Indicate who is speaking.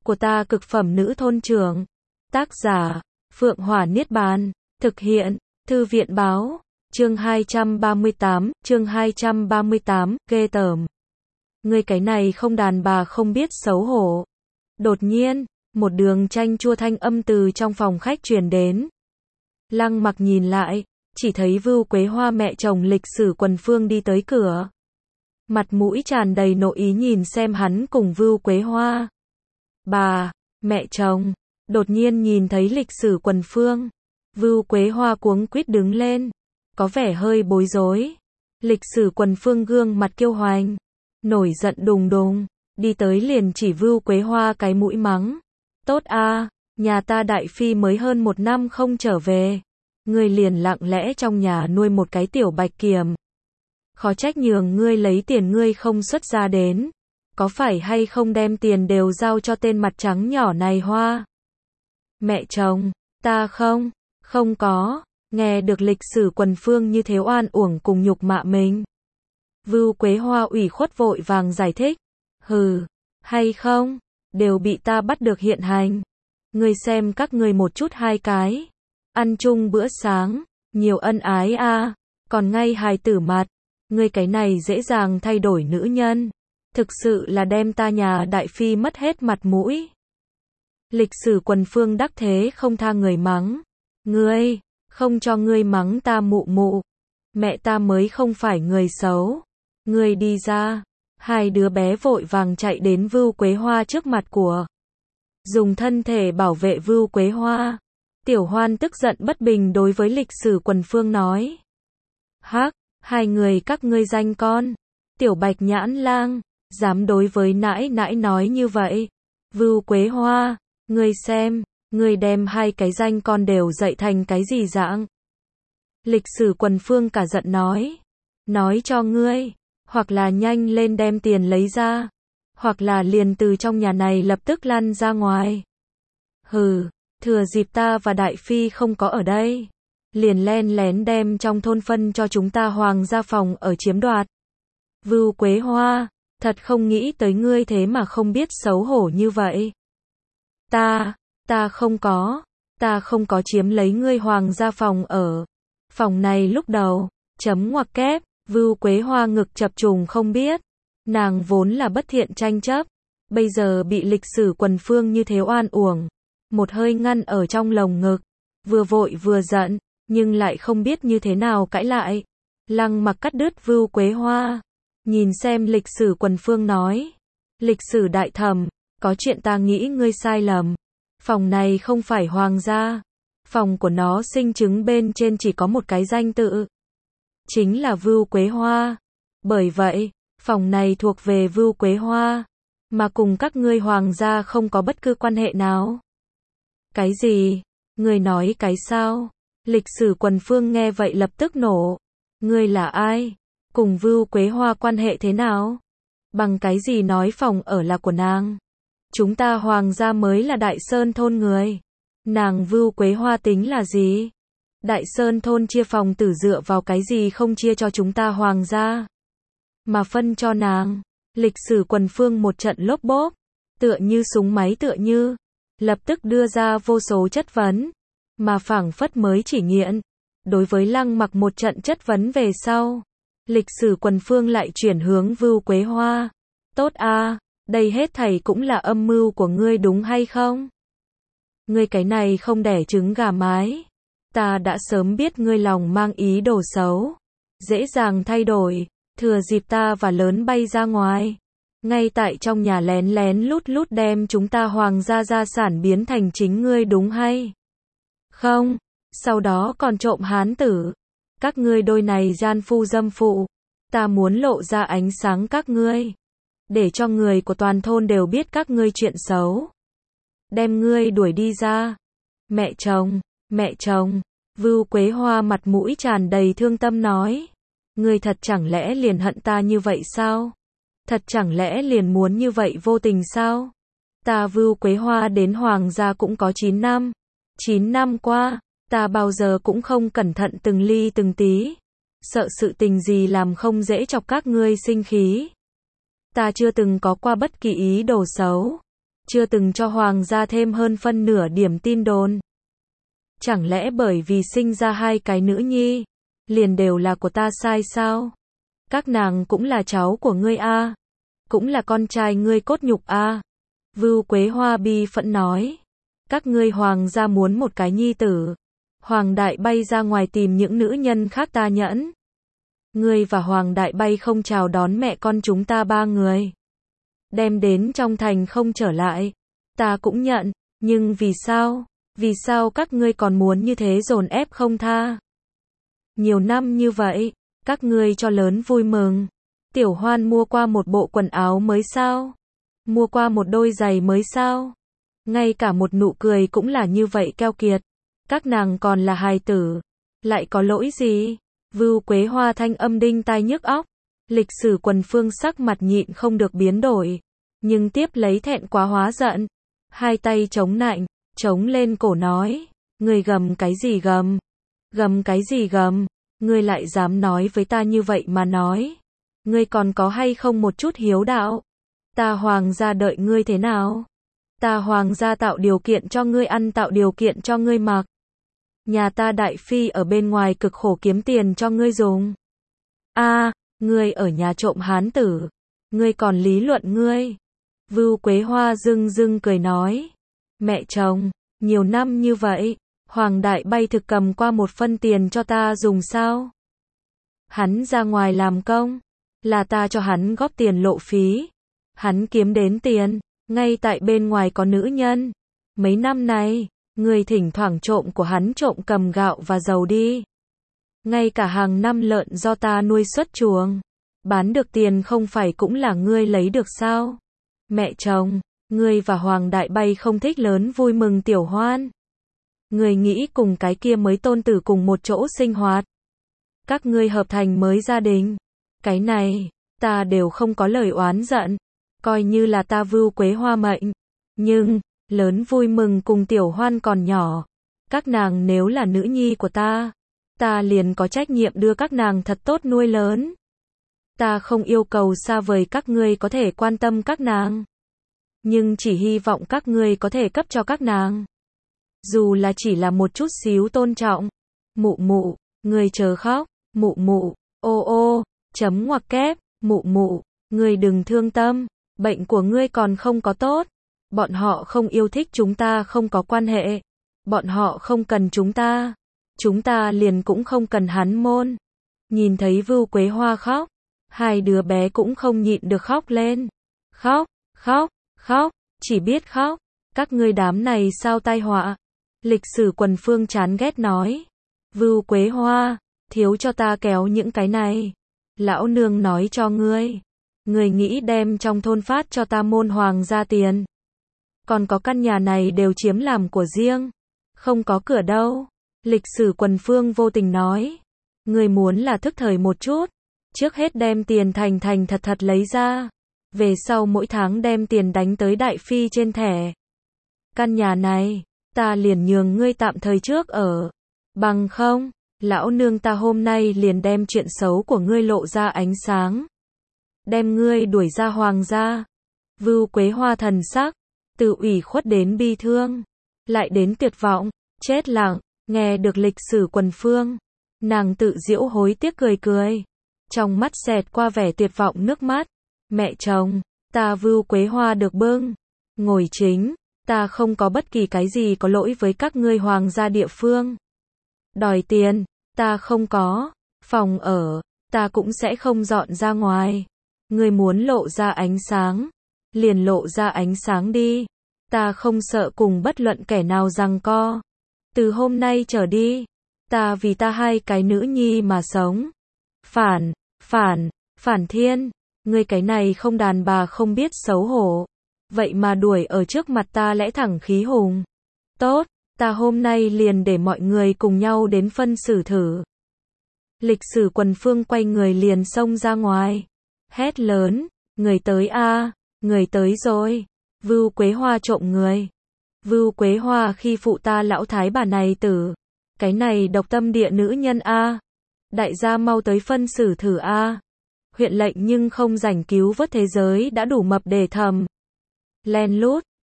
Speaker 1: của ta cực phẩm nữ thôn trưởng. Tác giả, Phượng Hỏa Niết Bàn. Thực hiện, Thư viện báo. Chương 238, ghê tởm. Ngươi cái này không đàn bà không biết xấu hổ. Đột nhiên, một đường chanh chua thanh âm từ trong phòng khách truyền đến. Lăng Mặc nhìn lại, chỉ thấy Vưu Quế Hoa mẹ chồng Lịch Sử Quần Phương đi tới cửa. Mặt mũi tràn đầy nội ý nhìn xem hắn cùng Vưu Quế Hoa. Bà, mẹ chồng, đột nhiên nhìn thấy Lịch Sử Quần Phương. Vưu Quế Hoa cuống quýt đứng lên, có vẻ hơi bối rối. Lịch Sử Quần Phương gương mặt kiêu hoành, nổi giận đùng đùng, đi tới liền chỉ Vưu Quế Hoa cái mũi mắng. Tốt a, nhà ta đại phi mới hơn 1 năm không trở về. Ngươi liền lặng lẽ trong nhà nuôi một cái tiểu bạch kiểm. Khó trách nhường ngươi lấy tiền ngươi không xuất ra đến. Có phải hay không đem tiền đều giao cho tên mặt trắng nhỏ này Hoa? Mẹ chồng, ta không có. Nghe được Lịch Sử Quần Phương như thế oan uổng cùng nhục mạ mình. Vưu Quế Hoa ủy khuất vội vàng giải thích. Hừ, hay không, đều bị ta bắt được hiện hành. Ngươi xem các ngươi một chút hai cái. Ăn chung bữa sáng, nhiều ân ái a, còn ngay hài tử mặt. Ngươi cái này dễ dàng thay đổi nữ nhân. Thực sự là đem ta nhà đại phi mất hết mặt mũi. Lịch Sử Quần Phương đắc thế không tha người mắng. Ngươi, không cho ngươi mắng ta mụ mụ. Mẹ ta mới không phải người xấu. Ngươi đi ra. Hai đứa bé vội vàng chạy đến Vưu Quế Hoa trước mặt của. Dùng thân thể bảo vệ Vưu Quế Hoa. Tiểu Hoan tức giận bất bình đối với Lịch Sử Quần Phương nói. Hắc, hai người các ngươi danh con. Tiểu Bạch Nhãn Lang, dám đối với nãi nãi nói như vậy. Vưu Quế Hoa, ngươi xem, ngươi đem hai cái danh con đều dạy thành cái gì dạng. Lịch Sử Quần Phương cả giận nói. Nói cho ngươi, hoặc là nhanh lên đem tiền lấy ra, hoặc là liền từ trong nhà này lập tức lăn ra ngoài. Hừ, thừa dịp ta và đại phi không có ở đây, liền len lén đem trong thôn phân cho chúng ta hoàng gia phòng ở chiếm đoạt. Vưu Quế Hoa, thật không nghĩ tới ngươi thế mà không biết xấu hổ như vậy. Ta không có chiếm lấy ngươi hoàng gia phòng ở. Phòng này lúc đầu, chấm ngoặc kép, Vưu Quế Hoa ngực chập trùng không biết. Nàng vốn là bất thiện tranh chấp, bây giờ bị Lịch Sử Quần Phương như thế oan uổng. Một hơi ngăn ở trong lồng ngực, vừa vội vừa giận, nhưng lại không biết như thế nào cãi lại. Lăng Mặc cắt đứt Vưu Quế Hoa, nhìn xem Lịch Sử Quần Phương nói. Lịch Sử đại thẩm, có chuyện ta nghĩ ngươi sai lầm. Phòng này không phải hoàng gia. Phòng của nó sinh chứng bên trên chỉ có một cái danh tự. Chính là Vưu Quế Hoa. Bởi vậy, phòng này thuộc về Vưu Quế Hoa, mà cùng các ngươi hoàng gia không có bất cứ quan hệ nào. Cái gì? Ngươi nói cái sao? Lịch Sử Quần Phương nghe vậy lập tức nổ. Ngươi là ai? Cùng Vưu Quế Hoa quan hệ thế nào? Bằng cái gì nói phòng ở là của nàng? Chúng ta hoàng gia mới là Đại Sơn thôn người. Nàng Vưu Quế Hoa tính là gì? Đại Sơn thôn chia phòng tử dựa vào cái gì không chia cho chúng ta hoàng gia, mà phân cho nàng? Lịch Sử Quần Phương một trận lốp bốp, tựa như súng máy tựa như, lập tức đưa ra vô số chất vấn, mà phảng phất mới chỉ nghiện. Đối với Lăng Mặc một trận chất vấn về sau, Lịch Sử Quần Phương lại chuyển hướng Vưu Quế Hoa. Tốt a, đây hết thảy cũng là âm mưu của ngươi đúng hay không? Ngươi cái này không đẻ trứng gà mái. Ta đã sớm biết ngươi lòng mang ý đồ xấu, dễ dàng thay đổi, thừa dịp ta và lớn bay ra ngoài. Ngay tại trong nhà lén lén lút lút đem chúng ta hoàng gia gia sản biến thành chính ngươi đúng hay không? Sau đó còn trộm hán tử. Các ngươi đôi này gian phu dâm phụ. Ta muốn lộ ra ánh sáng các ngươi, để cho người của toàn thôn đều biết các ngươi chuyện xấu. Đem ngươi đuổi đi ra. Mẹ chồng. Vưu Quế Hoa mặt mũi tràn đầy thương tâm nói. Ngươi thật chẳng lẽ liền hận ta như vậy sao? Thật chẳng lẽ liền muốn như vậy vô tình sao? Ta Vưu Quế Hoa đến hoàng gia cũng có 9 năm. 9 năm qua, ta bao giờ cũng không cẩn thận từng ly từng tí. Sợ sự tình gì làm không dễ chọc các ngươi sinh khí. Ta chưa từng có qua bất kỳ ý đồ xấu. chưa từng cho hoàng gia thêm hơn phân nửa điểm tin đồn. Chẳng lẽ bởi vì sinh ra hai cái nữ nhi, liền đều là của ta sai sao? Các nàng cũng là cháu của ngươi a, cũng là con trai ngươi cốt nhục a. Vưu Quế Hoa bi phẫn nói, các ngươi hoàng gia muốn một cái nhi tử, Hoàng Đại bay ra ngoài tìm những nữ nhân khác ta nhẫn. Ngươi và Hoàng Đại bay không chào đón mẹ con chúng ta ba người, đem đến trong thành không trở lại, ta cũng nhận, nhưng vì sao? Vì sao các ngươi còn muốn như thế dồn ép không tha? Nhiều năm như vậy, các ngươi cho lớn vui mừng. Tiểu Hoan mua qua một bộ quần áo mới sao? Mua qua một đôi giày mới sao? Ngay cả một nụ cười cũng là như vậy keo kiệt. Các nàng còn là hài tử, lại có lỗi gì? Vưu Quế Hoa thanh âm đinh tai nhức óc. Lịch sử Quần Phương sắc mặt nhịn không được biến đổi, nhưng tiếp lấy thẹn quá hóa giận, hai tay chống nạnh, chống lên cổ nói, ngươi gầm cái gì gầm? Gầm cái gì gầm? Ngươi lại dám nói với ta như vậy mà nói? Ngươi còn có hay không một chút hiếu đạo? Ta hoàng gia đợi ngươi thế nào? Ta hoàng gia tạo điều kiện cho ngươi ăn, tạo điều kiện cho ngươi mặc. Nhà ta đại phi ở bên ngoài cực khổ kiếm tiền cho ngươi dùng. A, ngươi ở nhà trộm hán tử, ngươi còn lý luận ngươi. Vưu Quế Hoa dưng dưng cười nói, mẹ chồng, nhiều năm như vậy, Hoàng Đại bay thực cầm qua một phân tiền cho ta dùng sao? Hắn ra ngoài làm công, là ta cho hắn góp tiền lộ phí. Hắn kiếm đến tiền, ngay tại bên ngoài có nữ nhân. Mấy năm nay, người thỉnh thoảng trộm của hắn trộm cầm gạo và dầu đi. Ngay cả hàng năm lợn do ta nuôi xuất chuồng, bán được tiền không phải cũng là ngươi lấy được sao? Mẹ chồng, ngươi và Hoàng Đại bay không thích lớn vui mừng Tiểu Hoan. Ngươi nghĩ cùng cái kia mới tôn tử cùng một chỗ sinh hoạt. Các ngươi hợp thành mới gia đình. Cái này, ta đều không có lời oán giận. Coi như là ta Vưu Quế Hoa mệnh. Nhưng, lớn vui mừng cùng Tiểu Hoan còn nhỏ. Các nàng nếu là nữ nhi của ta liền có trách nhiệm đưa các nàng thật tốt nuôi lớn. Ta không yêu cầu xa vời các ngươi có thể quan tâm các nàng. Nhưng chỉ hy vọng các ngươi có thể cấp cho các nàng. Dù là chỉ là một chút xíu tôn trọng. Mụ mụ, ngươi chớ khóc. Mụ mụ, ô ô, chấm ngoặc kép. Mụ mụ, ngươi đừng thương tâm. Bệnh của ngươi còn không có tốt. Bọn họ không yêu thích chúng ta không có quan hệ. Bọn họ không cần chúng ta liền cũng không cần hắn môn. Nhìn thấy Vưu Quế Hoa khóc, hai đứa bé cũng không nhịn được khóc lên. Khóc, khóc, khóc, chỉ biết khóc. Các ngươi đám này sao tai họa? Lịch sử Quần Phương chán ghét nói. Vưu Quế Hoa, thiếu cho ta kéo những cái này. Lão nương nói cho ngươi. Ngươi nghĩ đem trong thôn phát cho ta môn hoàng ra tiền. Còn có căn nhà này đều chiếm làm của riêng. Không có cửa đâu. Lịch sử Quần Phương vô tình nói. Ngươi muốn là thức thời một chút. Trước hết đem tiền thành thật thật lấy ra. Về sau mỗi tháng đem tiền đánh tới đại phi trên thẻ. Căn nhà này, ta liền nhường ngươi tạm thời trước ở. Bằng không, lão nương ta hôm nay liền đem chuyện xấu của ngươi lộ ra ánh sáng. Đem ngươi đuổi ra hoàng gia. Vưu Quế Hoa thần sắc, từ ủy khuất đến bi thương, lại đến tuyệt vọng, chết lặng, nghe được lịch sử Quần Phương. Nàng tự giễu hối tiếc cười. Trong mắt xẹt qua vẻ tuyệt vọng nước mắt. Mẹ chồng, ta Vưu Quế Hoa được bưng. Ngồi chính, ta không có bất kỳ cái gì có lỗi với các ngươi hoàng gia địa phương. Đòi tiền, ta không có. Phòng ở, ta cũng sẽ không dọn ra ngoài. Ngươi muốn lộ ra ánh sáng, liền lộ ra ánh sáng đi. Ta không sợ cùng bất luận kẻ nào giằng co. Từ hôm nay trở đi, ta vì ta hai cái nữ nhi mà sống. Phản thiên, ngươi cái này không đàn bà không biết xấu hổ. Vậy mà đuổi ở trước mặt ta lẽ thẳng khí hùng. Tốt, ta hôm nay liền để mọi người cùng nhau đến phân xử thử. Lịch sử Quần Phương quay người liền xông ra ngoài. Hét lớn, người tới a, người tới rồi. Vưu Quế Hoa trộm người. Vưu Quế Hoa khi phụ ta lão thái bà này tử. Cái này độc tâm địa nữ nhân a. Đại gia mau tới phân xử thử a. Huyện lệnh nhưng không rảnh cứu vớt thế giới đã đủ mập để thầm. Len lút,